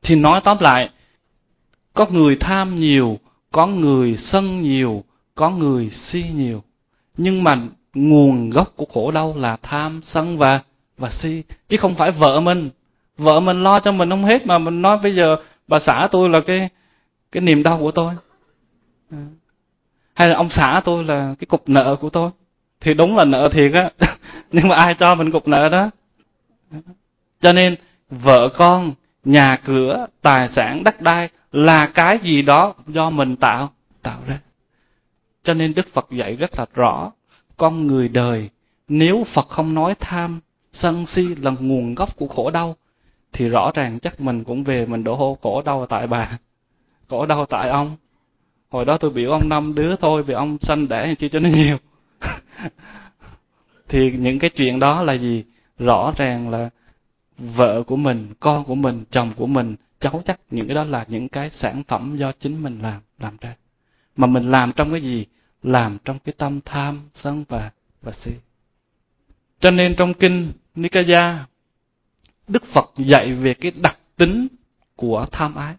Thì nói tóm lại, có người tham nhiều, có người sân nhiều, có người si nhiều. Nhưng mà nguồn gốc của khổ đau là tham, sân và si. Chứ không phải vợ mình. Vợ mình lo cho mình không hết mà mình nói bây giờ bà xã tôi là cái niềm đau của tôi. Hay là ông xã tôi là cái cục nợ của tôi. Thì đúng là nợ thiệt á. Nhưng mà ai cho mình cục nợ đó? Cho nên vợ con, nhà cửa, tài sản, đất đai là cái gì đó do mình tạo ra. Cho nên Đức Phật dạy rất là rõ, con người đời nếu Phật không nói tham, sân si là nguồn gốc của khổ đau, thì rõ ràng chắc mình cũng về mình đổ hô khổ đau tại bà, khổ đau tại ông. Hồi đó tôi biểu ông 5 đứa thôi vì ông sanh đẻ chi cho nó nhiều. Thì những cái chuyện đó là gì? Rõ ràng là vợ của mình, con của mình, chồng của mình, cháu chắc những cái đó là những cái sản phẩm do chính mình làm ra. Mà mình làm trong cái gì? Làm trong cái tâm tham, sân và si. Cho nên trong kinh Nikaya, Đức Phật dạy về cái đặc tính của tham ái.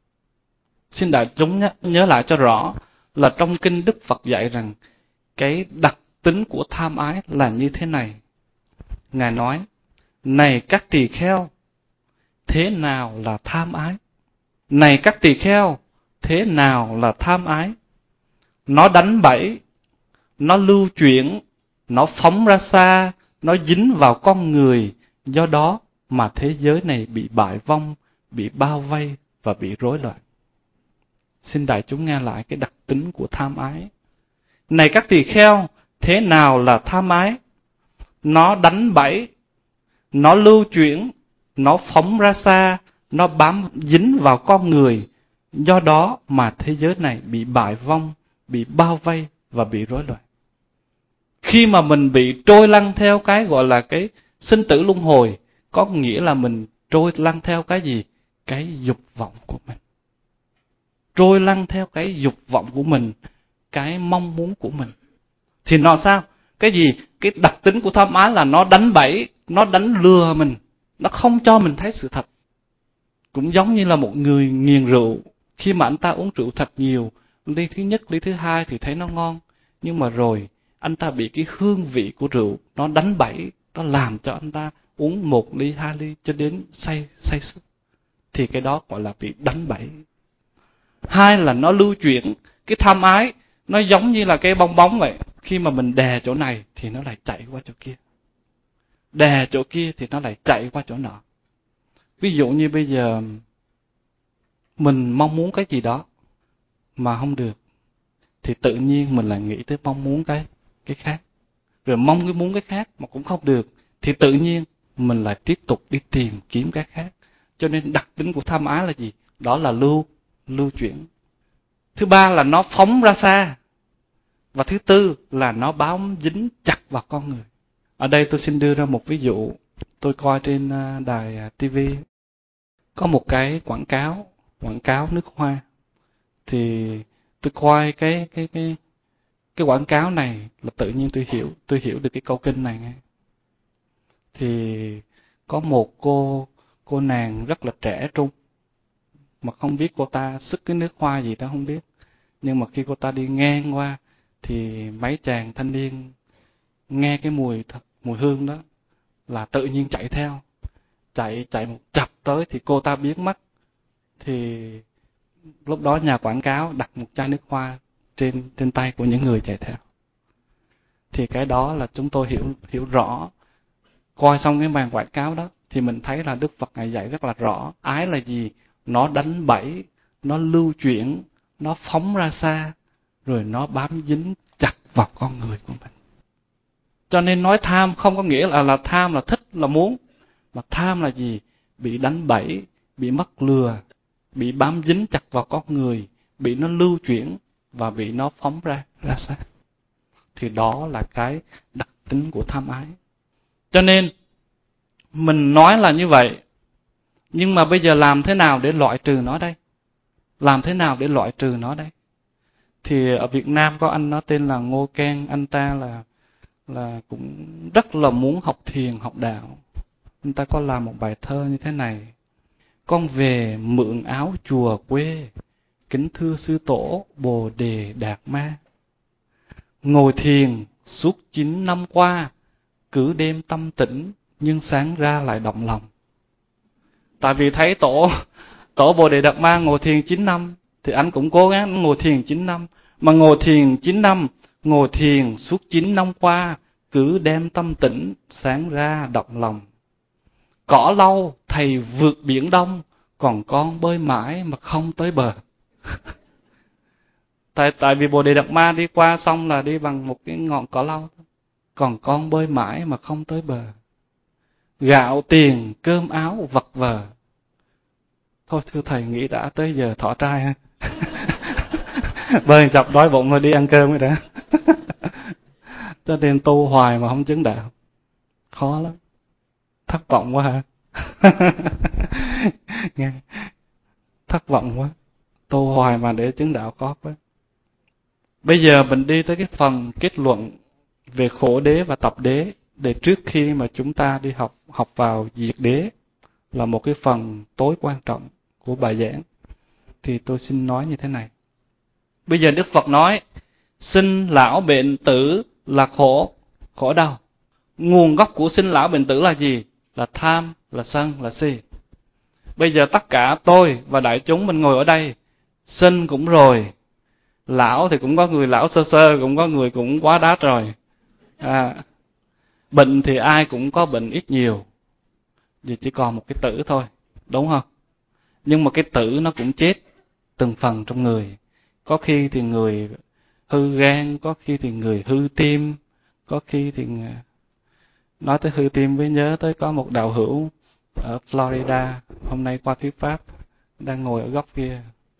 Xin đại chúng nhớ lại cho rõ là trong kinh Đức Phật dạy rằng cái đặc tính của tham ái là như thế này. Ngài nói, này các tỳ kheo, thế nào là tham ái? Này các tỳ kheo, thế nào là tham ái? Nó đánh bẫy, nó lưu chuyển, nó phóng ra xa, nó dính vào con người, do đó mà thế giới này bị bại vong, bị bao vây và bị rối loạn. Xin đại chúng nghe lại cái đặc tính của tham ái. Này các tỳ kheo, thế nào là tham ái? Nó đánh bẫy, nó lưu chuyển, nó phóng ra xa, nó bám dính vào con người, do đó mà thế giới này bị bại vong, bị bao vây và bị rối loạn. Khi mà mình bị trôi lăn theo cái gọi là cái sinh tử luân hồi, có nghĩa là mình trôi lăn theo cái gì? Cái dục vọng của mình. Trôi lăn theo cái dục vọng của mình, cái mong muốn của mình. Thì nó sao? Cái gì? Cái đặc tính của tham ái là nó đánh bẫy, nó đánh lừa mình, nó không cho mình thấy sự thật. Cũng giống như là một người nghiền rượu, khi mà anh ta uống rượu thật nhiều, ly thứ nhất, ly thứ hai thì thấy nó ngon, nhưng mà rồi anh ta bị cái hương vị của rượu nó đánh bẫy, nó làm cho anh ta uống 1 ly, 2 ly cho đến say sức. Thì cái đó gọi là bị đánh bẫy. Hai là nó lưu chuyển, cái tham ái nó giống như là cái bong bóng vậy, khi mà mình đè chỗ này thì nó lại chạy qua chỗ kia, đè chỗ kia thì nó lại chạy qua chỗ nọ. Ví dụ như bây giờ mình mong muốn cái gì đó mà không được, thì tự nhiên mình lại nghĩ tới mong muốn cái khác, rồi muốn cái khác mà cũng không được, thì tự nhiên mình lại tiếp tục đi tìm kiếm cái khác. Cho nên đặc tính của tham ái là gì? Đó là lưu chuyển. Thứ ba là nó phóng ra xa. Và thứ tư là nó bám dính chặt vào con người. Ở đây tôi xin đưa ra một ví dụ. Tôi coi trên đài TV có một cái quảng cáo nước hoa. Thì tôi coi cái quảng cáo này là tự nhiên tôi hiểu được cái câu kinh này nghe. Thì có một cô nàng rất là trẻ trung, mà không biết cô ta sức cái nước hoa gì đó không biết. Nhưng mà khi cô ta đi ngang qua thì mấy chàng thanh niên nghe cái mùi hương đó là tự nhiên chạy theo, chạy một chập tới thì cô ta biến mất. Thì lúc đó nhà quảng cáo đặt một chai nước hoa trên tay của những người chạy theo. Thì cái đó là chúng tôi hiểu rõ. Coi xong cái màn quảng cáo đó thì mình thấy là Đức Phật Ngài dạy rất là rõ. Ái là gì? Nó đánh bẫy, nó lưu chuyển, nó phóng ra xa, rồi nó bám dính chặt vào con người của mình. Cho nên nói tham không có nghĩa là tham là thích, là muốn. Mà tham là gì? Bị đánh bẫy, bị mắc lừa, bị bám dính chặt vào con người, bị nó lưu chuyển và bị nó phóng ra xa. Thì đó là cái đặc tính của tham ái. Cho nên mình nói là như vậy, nhưng mà bây giờ làm thế nào để loại trừ nó đây? Làm thế nào để loại trừ nó đây? Thì ở Việt Nam có anh nó tên là Ngô Ken, anh ta là cũng rất là muốn học thiền, học đạo. Anh ta có làm một bài thơ như thế này. con về mượn áo chùa quê, kính thưa sư tổ Bồ Đề Đạt Ma. Ngồi thiền suốt 9 năm qua, cứ đêm tâm tĩnh, nhưng sáng ra lại động lòng. Tại vì thấy tổ Bồ Đề Đạt Ma ngồi thiền 9 năm, thì anh cũng cố gắng ngồi thiền 9 năm. Mà ngồi thiền 9 năm, ngồi thiền suốt 9 năm qua, cứ đem tâm tĩnh, sáng ra động lòng. Cỏ lau thầy vượt biển đông, còn con bơi mãi mà không tới bờ. Tại vì Bồ Đề Đạt Ma đi qua xong là đi bằng một cái ngọn cỏ lau, còn con bơi mãi mà không tới bờ. Gạo tiền cơm áo vật vờ. Thôi thưa thầy, nghĩ đã tới giờ thọ trai ha. Bơi chập đói bụng rồi đi ăn cơm rồi đã. Cho nên tu hoài mà không chứng đạo, khó lắm. Thất vọng quá hả? Nghe, thất vọng quá. Tu hoài mà để chứng đạo khó quá. Bây giờ mình đi tới cái phần kết luận về khổ đế và tập đế, để trước khi mà chúng ta đi học vào diệt đế, là một cái phần tối quan trọng của bài giảng. Thì tôi xin nói như thế này. Bây giờ Đức Phật nói sinh lão bệnh tử là khổ. Khổ đau. Nguồn gốc của sinh lão bệnh tử là gì? Là tham, là sân, là si. Bây giờ tất cả tôi và đại chúng mình ngồi ở đây, sinh cũng rồi, lão thì cũng có người lão sơ sơ, cũng có người cũng quá đát rồi. Bệnh thì ai cũng có bệnh ít nhiều, vì chỉ còn một cái tử thôi, đúng không? Nhưng mà cái tử nó cũng chết từng phần trong người. Có khi thì người hư gan, có khi thì người hư tim, có khi thì... Nói tới hư tim mới nhớ tới có một đạo hữu ở Florida, hôm nay qua thuyết pháp, đang ngồi ở góc kia.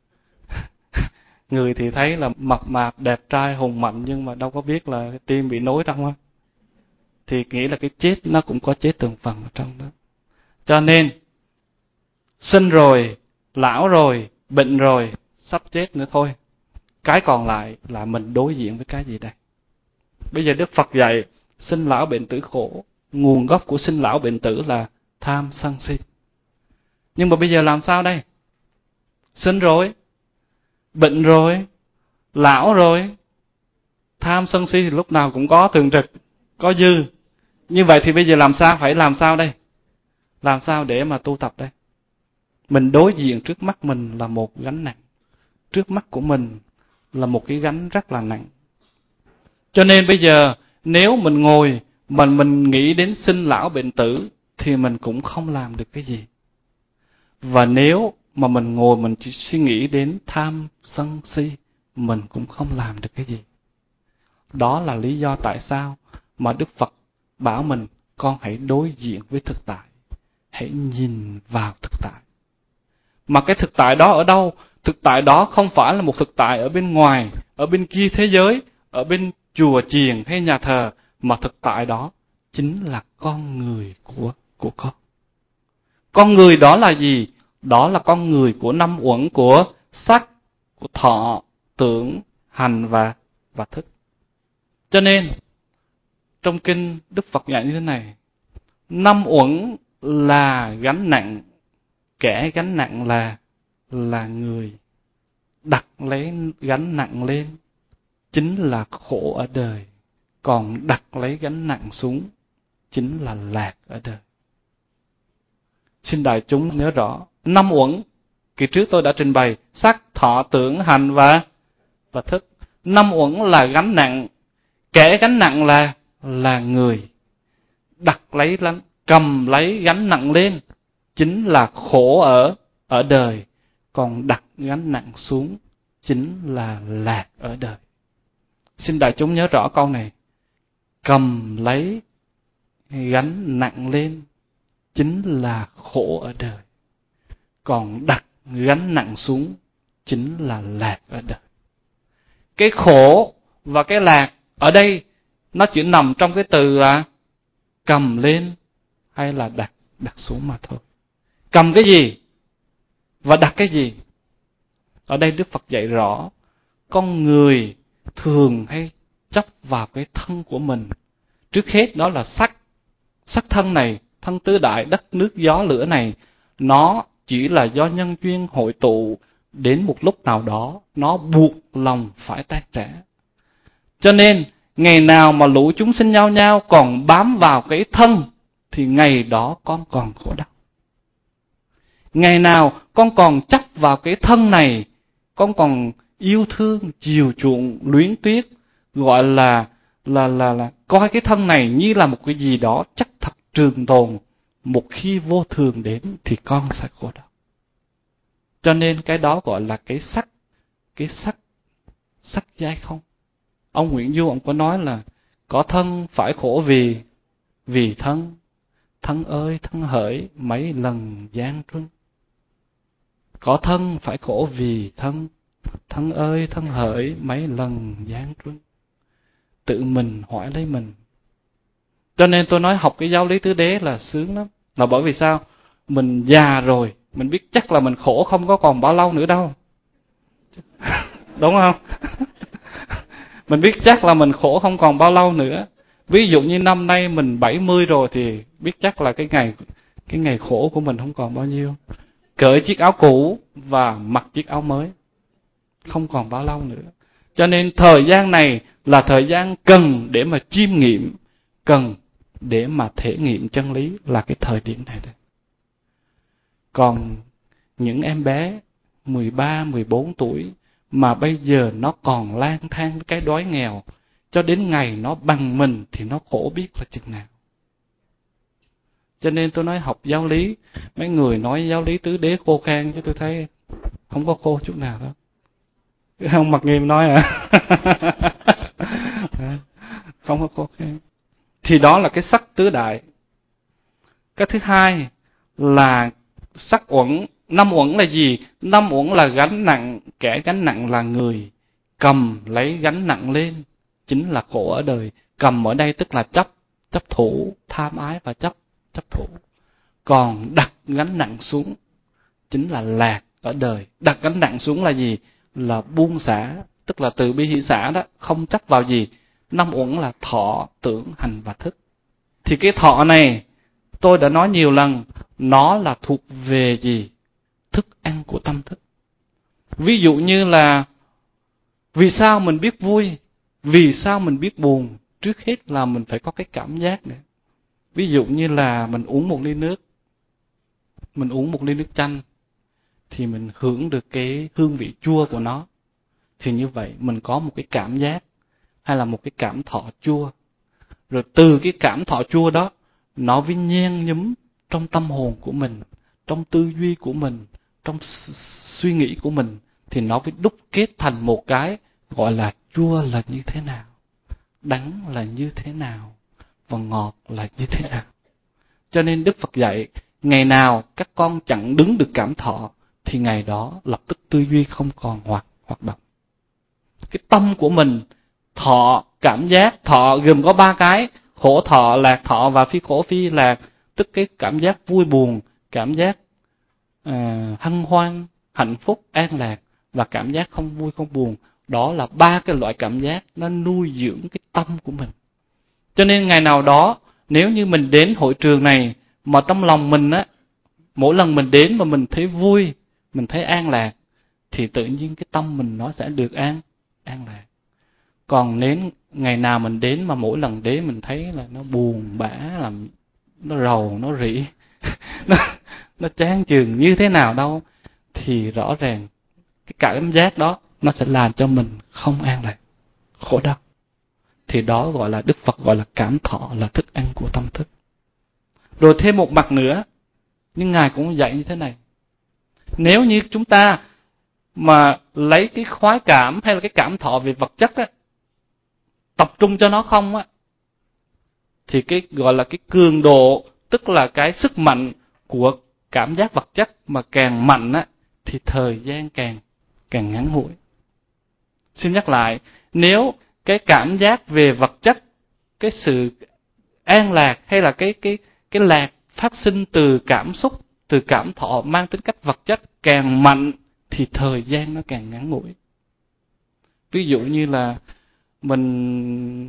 Người thì thấy là mập mạp, đẹp trai, hùng mạnh, nhưng mà đâu có biết là cái tim bị nối trong á. Thì nghĩ là cái chết nó cũng có chết từng phần ở trong đó. Cho nên, sinh rồi, lão rồi, bệnh rồi, sắp chết nữa thôi. Cái còn lại là mình đối diện với cái gì đây? Bây giờ Đức Phật dạy, sinh lão bệnh tử khổ. Nguồn gốc của sinh lão bệnh tử là tham sân si. Nhưng mà bây giờ làm sao đây? Sinh rồi, bệnh rồi, lão rồi, tham sân si thì lúc nào cũng có, thường trực, có dư. Như vậy thì bây giờ làm sao? Phải làm sao đây? Làm sao để mà tu tập đây? Mình đối diện trước mắt mình là một gánh nặng. Trước mắt của mình là một cái gánh rất là nặng. Cho nên bây giờ nếu mình ngồi mà mình nghĩ đến sinh lão bệnh tử thì mình cũng không làm được cái gì. Và nếu mà mình ngồi mình chỉ suy nghĩ đến tham sân si, mình cũng không làm được cái gì. Đó là lý do tại sao mà Đức Phật bảo mình, con hãy đối diện với thực tại, hãy nhìn vào thực tại. Mà cái thực tại đó ở đâu? Thực tại đó không phải là một thực tại ở bên ngoài, ở bên kia thế giới, ở bên chùa chiền hay nhà thờ, mà thực tại đó chính là con người của con. Con người đó là gì? Đó là con người của năm uẩn của sắc, của thọ, tưởng, hành và thức. Cho nên trong kinh Đức Phật dạy như thế này, năm uẩn là gánh nặng, kẻ gánh nặng là người đặt lấy gánh nặng lên, chính là khổ ở đời. Còn đặt lấy gánh nặng xuống chính là lạc ở đời. Xin đại chúng nhớ rõ, năm uẩn, kỳ trước tôi đã trình bày, sắc, thọ, tưởng, hành và thức. Năm uẩn là gánh nặng, kẻ gánh nặng là người. Đặt lấy, cầm lấy gánh nặng lên, chính là khổ ở đời. Còn đặt gánh nặng xuống, chính là lạc ở đời. Xin đại chúng nhớ rõ câu này. Cầm lấy gánh nặng lên, chính là khổ ở đời. Còn đặt gánh nặng xuống, chính là lạc ở đời. Cái khổ và cái lạc ở đây, nó chỉ nằm trong cái từ là cầm lên hay là đặt xuống mà thôi. Cầm cái gì và đặt cái gì? Ở đây Đức Phật dạy rõ, con người thường hay chấp vào cái thân của mình. Trước hết đó là sắc. Sắc thân này, thân tứ đại, đất nước gió lửa này, nó chỉ là do nhân duyên hội tụ đến một lúc nào đó, nó buộc lòng phải tan rã. Cho nên, ngày nào mà lũ chúng sinh nhau nhau còn bám vào cái thân, thì ngày đó con còn khổ đau. Ngày nào con còn chấp vào cái thân này, con còn yêu thương, chiều chuộng, luyến tiếc, gọi là coi cái thân này như là một cái gì đó chắc thật trường tồn, một khi vô thường đến thì con sẽ khổ đau. Cho nên cái đó gọi là cái sắc giai không. Ông Nguyễn Du ông có nói là có thân phải khổ vì thân, thân ơi thân hỡi mấy lần gian truân. Có thân phải khổ vì thân, thân ơi thân hỡi mấy lần gian truân. Tự mình hỏi lấy mình. Cho nên tôi nói học cái giáo lý tứ đế là sướng lắm. Là bởi vì sao? Mình già rồi, mình biết chắc là mình khổ không có còn bao lâu nữa đâu. Đúng không? Mình biết chắc là mình khổ không còn bao lâu nữa. Ví dụ như năm nay mình 70 rồi thì biết chắc là cái ngày khổ của mình không còn bao nhiêu. Cởi chiếc áo cũ và mặc chiếc áo mới. Không còn bao lâu nữa. Cho nên thời gian này là thời gian cần để mà chiêm nghiệm, cần để mà thể nghiệm chân lý, là cái thời điểm này đây. Còn những em bé 13, 14 tuổi mà bây giờ nó còn lang thang cái đói nghèo, cho đến ngày nó bằng mình thì nó khổ biết là chừng nào. Cho nên tôi nói học giáo lý, mấy người nói giáo lý tứ đế khô khan, chứ tôi thấy không có khô chút nào đâu. Ông Mặc Nghiêm nói à? Không có khô khan. Thì đó là cái sắc tứ đại. Cái thứ hai là sắc uẩn. Năm uẩn là gì? Năm uẩn là gánh nặng, kẻ gánh nặng là người cầm lấy gánh nặng lên, chính là khổ ở đời. Cầm ở đây tức là chấp thủ, tham ái và chấp thủ. Còn đặt gánh nặng xuống chính là lạc ở đời. Đặt gánh nặng xuống là gì? Là buông xả, tức là từ bi hỷ xả đó, không chấp vào gì. Năm uẩn là thọ, tưởng, hành và thức. Thì cái thọ này tôi đã nói nhiều lần, nó là thuộc về gì? Thức ăn của tâm thức. Ví dụ như là vì sao mình biết vui, vì sao mình biết buồn, trước hết là mình phải có cái cảm giác nữa. Ví dụ như là mình uống một ly nước, mình uống một ly nước chanh, thì mình hưởng được cái hương vị chua của nó. Thì như vậy mình có một cái cảm giác, hay là một cái cảm thọ chua. Rồi từ cái cảm thọ chua đó, nó mới nhen nhúm trong tâm hồn của mình, trong tư duy của mình, trong suy nghĩ của mình, thì nó mới đúc kết thành một cái gọi là chua là như thế nào, đắng là như thế nào, và ngọt là như thế nào. Cho nên Đức Phật dạy, ngày nào các con chẳng đứng được cảm thọ, thì ngày đó lập tức tư duy không còn hoạt động. Cái tâm của mình, thọ, cảm giác, thọ gồm có 3 cái, khổ thọ, lạc thọ và phi khổ phi lạc. Tức cái cảm giác vui buồn, cảm giác hân hoan, hạnh phúc, an lạc, và cảm giác không vui không buồn. Đó là 3 cái loại cảm giác nó nuôi dưỡng cái tâm của mình. Cho nên ngày nào đó, nếu như mình đến hội trường này, mà trong lòng mình á, mỗi lần mình đến mà mình thấy vui, mình thấy an lạc, thì tự nhiên cái tâm mình nó sẽ được an lạc. Còn nếu ngày nào mình đến mà mỗi lần đến mình thấy là nó buồn bã, làm nó rầu, nó rỉ, nó chán chường như thế nào đâu, thì rõ ràng cái cảm giác đó nó sẽ làm cho mình không an lạc, khổ đau. Thì đó gọi là Đức Phật gọi là cảm thọ, là thức ăn của tâm thức. Rồi thêm một mặt nữa, nhưng Ngài cũng dạy như thế này. Nếu như chúng ta mà lấy cái khoái cảm hay là cái cảm thọ về vật chất á, tập trung cho nó không á, thì cái gọi là cái cường độ, tức là cái sức mạnh của cảm giác vật chất mà càng mạnh á, thì thời gian càng ngắn ngủi. Xin nhắc lại, nếu cái cảm giác về vật chất, cái sự an lạc hay là cái lạc phát sinh từ cảm xúc, từ cảm thọ mang tính cách vật chất càng mạnh, thì thời gian nó càng ngắn ngủi. Ví dụ như là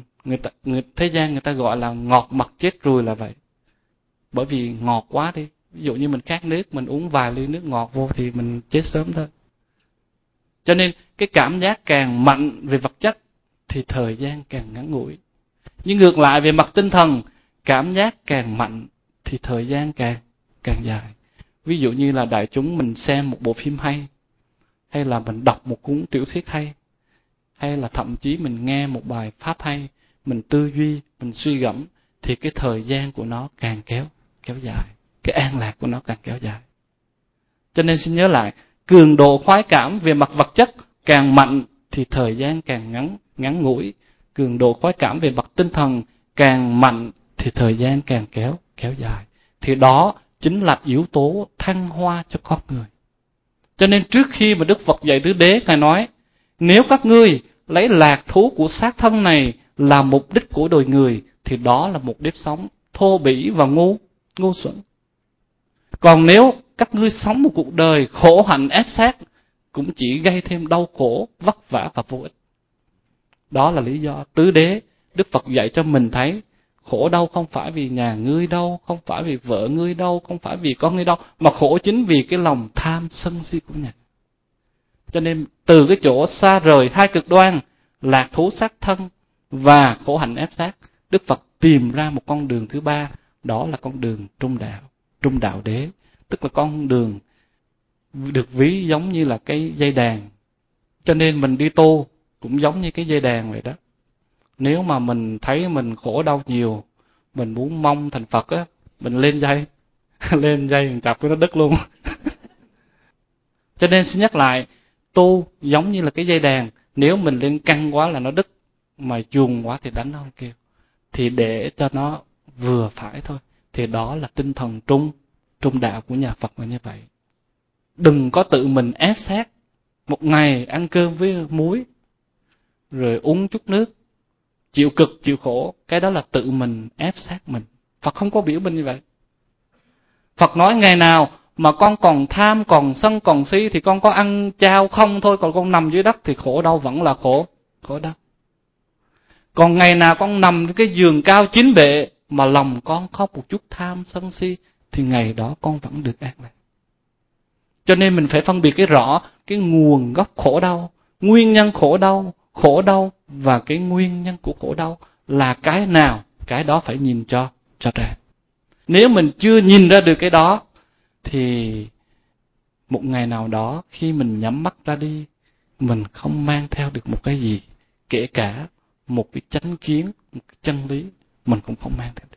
thế gian người ta gọi là ngọt mặt chết ruồi là vậy. Bởi vì ngọt quá đi, Ví dụ như mình khát nước, mình uống vài ly nước ngọt vô thì mình chết sớm thôi. Cho nên cái cảm giác càng mạnh về vật chất thì thời gian càng ngắn ngủi. Nhưng ngược lại về mặt tinh thần, cảm giác càng mạnh thì thời gian càng dài. Ví dụ như là đại chúng mình xem một bộ phim hay là mình đọc một cuốn tiểu thuyết hay là thậm chí mình nghe một bài pháp hay, mình tư duy, mình suy gẫm, thì cái thời gian của nó càng kéo dài, cái an lạc của nó càng kéo dài. Cho nên xin nhớ lại, cường độ khoái cảm về mặt vật chất càng mạnh thì thời gian càng ngắn ngủi. Cường độ khoái cảm về mặt tinh thần càng mạnh thì thời gian càng kéo dài. Thì đó chính là yếu tố thăng hoa cho con người. Cho nên trước khi mà Đức Phật dạy tứ đế, Ngài nói, nếu các ngươi lấy lạc thú của xác thân này là mục đích của đời người, thì đó là một nếp sống thô bỉ và ngu xuẩn. Còn nếu các ngươi sống một cuộc đời khổ hạnh ép sát, cũng chỉ gây thêm đau khổ, vất vả và vô ích. Đó là lý do tứ đế Đức Phật dạy cho mình thấy, khổ đau không phải vì nhà ngươi đâu, không phải vì vợ ngươi đâu, không phải vì con ngươi đâu, mà khổ chính vì cái lòng tham sân si của nhà. Cho nên từ cái chỗ xa rời hai cực đoan, lạc thú xác thân và khổ hạnh ép sát, Đức Phật tìm ra một con đường thứ ba, đó là con đường trung đạo đế. Tức là con đường được ví giống như là cái dây đàn. Cho nên mình đi tu cũng giống như cái dây đàn vậy đó. Nếu mà mình thấy mình khổ đau nhiều, mình muốn mong thành Phật á, mình lên dây lên dây mình chọc cái nó đứt luôn. Cho nên xin nhắc lại, tu giống như là cái dây đàn, nếu mình lên căng quá là nó đứt, mà dùng quá thì đánh nó không kêu. Thì để cho nó vừa phải thôi, thì đó là tinh thần trung đạo của nhà Phật là như vậy. Đừng có tự mình ép sát. Một ngày ăn cơm với muối, rồi uống chút nước, chịu cực chịu khổ, cái đó là tự mình ép sát mình. Phật không có biểu minh như vậy. Phật nói ngày nào mà con còn tham, còn sân, còn si thì con có ăn chao không thôi, còn con nằm dưới đất thì khổ đau vẫn là khổ đau. Còn ngày nào con nằm cái giường cao chín bệ mà lòng con không một chút tham sân si thì ngày đó con vẫn được an lạc. Cho nên mình phải phân biệt cái rõ cái nguồn gốc khổ đau, nguyên nhân khổ đau và cái nguyên nhân của khổ đau là cái nào, cái đó phải nhìn cho ra. Nếu mình chưa nhìn ra được cái đó thì một ngày nào đó khi mình nhắm mắt ra đi, mình không mang theo được một cái gì, kể cả một cái chánh kiến, một cái chân lý, mình cũng không mang theo được.